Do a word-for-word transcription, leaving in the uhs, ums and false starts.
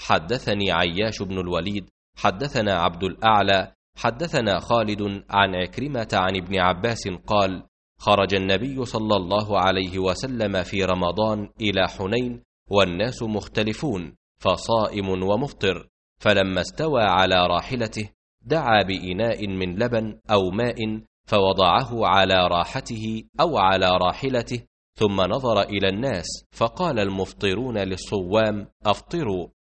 حدثني عياش بن الوليد حدثنا عبد الأعلى حدثنا خالد عن عكرمة عن ابن عباس قال: خرج النبي صلى الله عليه وسلم في رمضان إلى حنين والناس مختلفون، فصائم ومفطر، فلما استوى على راحلته دعا بإناء من لبن أو ماء فوضعه على راحته أو على راحلته، ثم نظر إلى الناس فقال: المفطرون للصوام أفطروا،